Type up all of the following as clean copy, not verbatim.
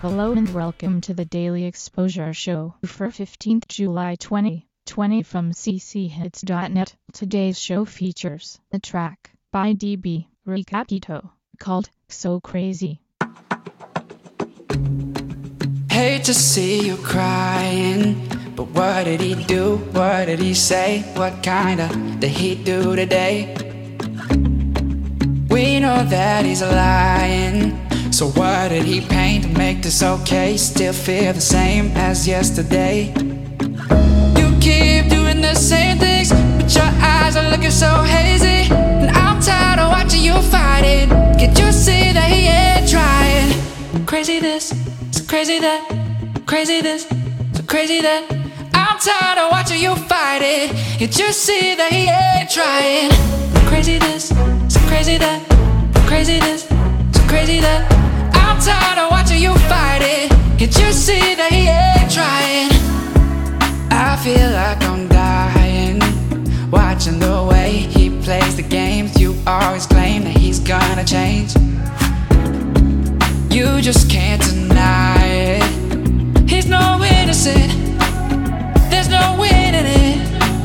Hello and welcome to the Daily Exposure Show for 15th July 2020 from cchits.net. Today's show features a track by DB Recapito called So Crazy. Hate to see you crying, but what did he do? What did he say? What kinda did he do today? We know that he's lying, so what did he paint to make this okay? Still feel the same as yesterday. You keep doing the same things, but your eyes are looking so hazy, and I'm tired of watching you fight it. Can't you see that he ain't trying? Crazy this, so crazy that, crazy this, so crazy that. I'm tired of watching you fight it. Can't you see that he ain't trying? Crazy this, so crazy that, crazy this, so crazy that. I'm tired of watching you fight it. Can't you see that he ain't trying? I feel like I'm dying, watching the way he plays the games. You always claim that he's gonna change. You just can't deny it. He's no innocent, there's no winning it.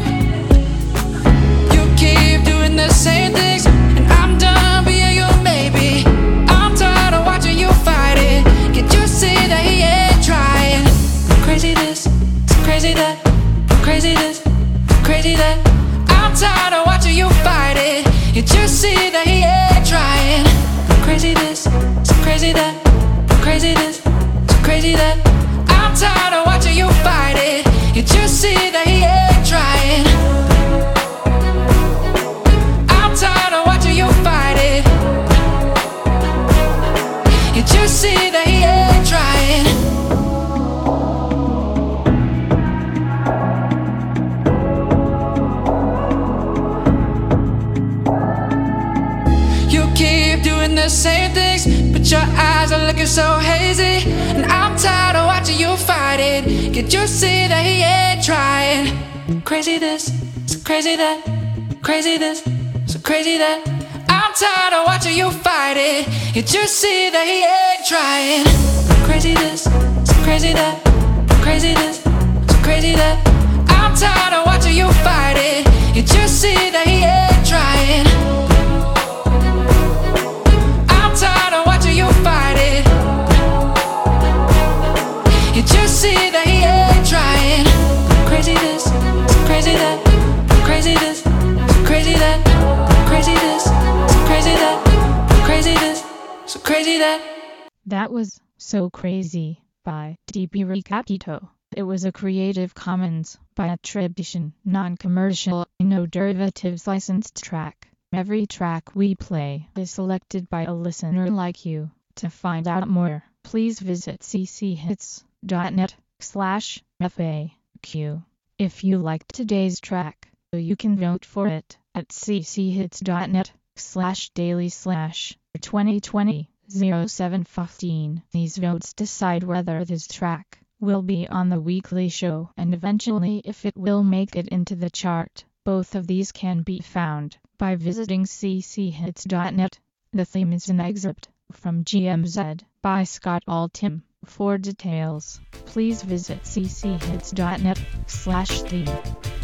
You keep doing the same things, and I'm done being your maybe. I'm tired of watching you fight it. Can't you see that he ain't trying? Crazy this, so crazy that, crazy this, so crazy that. I'm tired of watching you fight it. Can't you see that he ain't trying? Crazy this, so crazy that, crazy this, so crazy that. I'm tired of watching you fight it. Can't you see that he ain't trying? I'm tired of watching you fight it. Can't you see that he ain't trying? You keep doing the same things, but your eyes are looking so hazy, and I'm tired of watching you fight it. Can't you see that he ain't trying? Crazy this, so crazy that, crazy this, so crazy that. I'm tired of watching you fight it. Can't you see that he ain't trying? Crazy this, so crazy that, crazy this, so crazy that. I'm tired of watching you fight it. Can't you see that he ain't trying? I'm tired of watching you fight it. Can't you see that he ain't trying? Crazy this, so crazy that, crazy this, so crazy that, crazy this, so crazy that, crazy this, so crazy that. That was So Crazy by DB Recapito. It was a Creative Commons by attribution, non-commercial, no derivatives licensed track. Every track we play is selected by a listener like you. To find out more, please visit cchits.net/FAQ. If you liked today's track, you can vote for it at cchits.net/daily/2020-0715. These votes decide whether this track will be on the weekly show and eventually if it will make it into the chart. Both of these can be found by visiting cchits.net. The theme is an excerpt from GMZ by Scott Altham. For details, please visit cchits.net/theme.